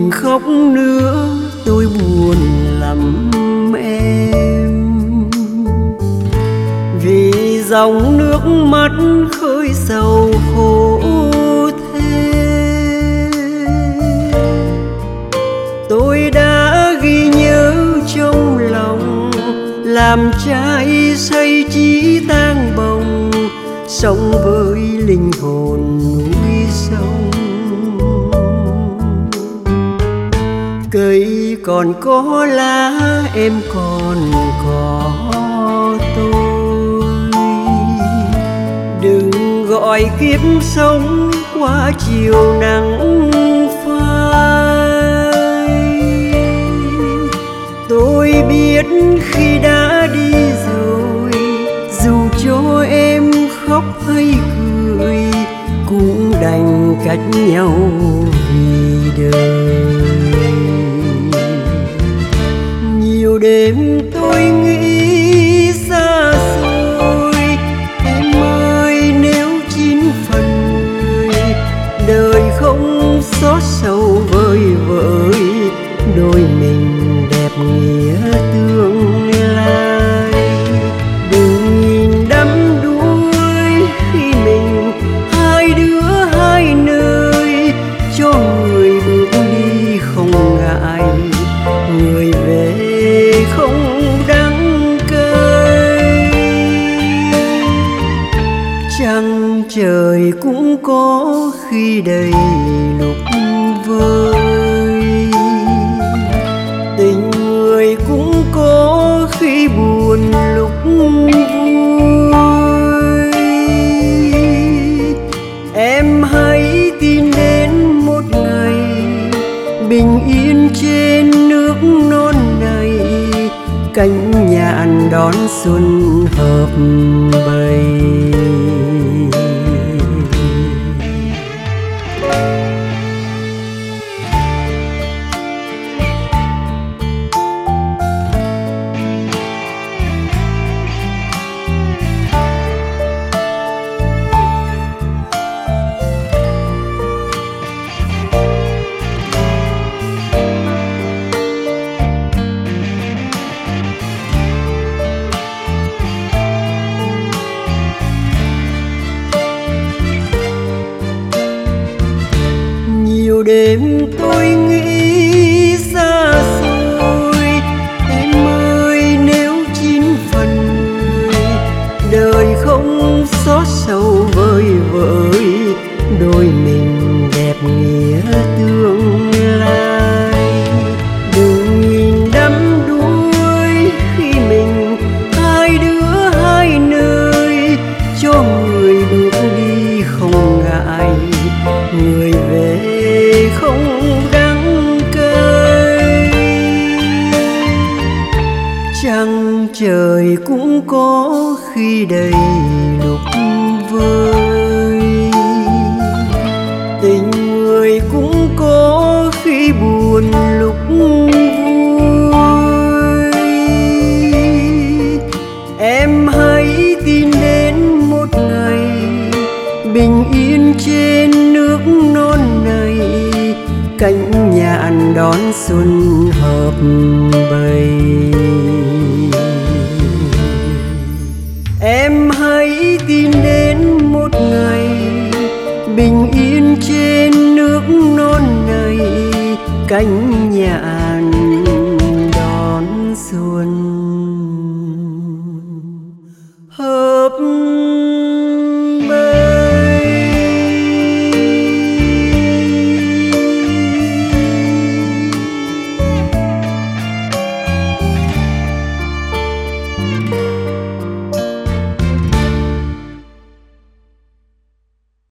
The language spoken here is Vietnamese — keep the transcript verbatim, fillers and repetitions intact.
đừng khóc nữa, tôi buồn lắm em. Vì dòng nước mắt khơi sầu khổ thế, tôi đã ghi nhớ trong lòng, làm trái xây chí tang bồng, sống với linh hồn núi sông. Cây còn có lá, em còn có tôi. Đừng gọi kiếp sống qua chiều nắng phai. Tôi biết khi đã đi rồi, dù cho em khóc hay cười, cũng đành cách nhau vì đời. Nhiều đêm tôi nghĩ xa xôi, em ơi nếu chín phần người, đời không xót sầu vơi vợi, đôi mình đẹp nghĩa tương lai. Đừng nhìn đắm đuối khi mình hai đứa hai nơi, cho người bước đi không ngại, người về không đắng cay. Trăng trời cũng có khi đầy lúc vơi, tình người cũng có khi buồn lúc vui. Em hãy tin đến một ngày bình yên trên nước non này, cánh nhạn đón xuân hợp bầy. Nhiều đêm tôi nghĩ xa xôi, em ơi nếu chín phần người, đời không xót sầu vơi vợi, đôi mình đẹp nghĩa tương lai. Đừng nhìn đắm đuối khi mình hai đứa hai nơi, cho người bước đi không ngại, người về không đắng cay. Trăng trời cũng có khi đầy lúc vơi, tình người cũng có khi buồn lúc vui. Em hãy tin đến một ngày bình yên trên nước non này, cánh nhạn đón xuân hợp bầy. Em hãy tin đến một ngày bình yên trên nước non này, cánh nhạn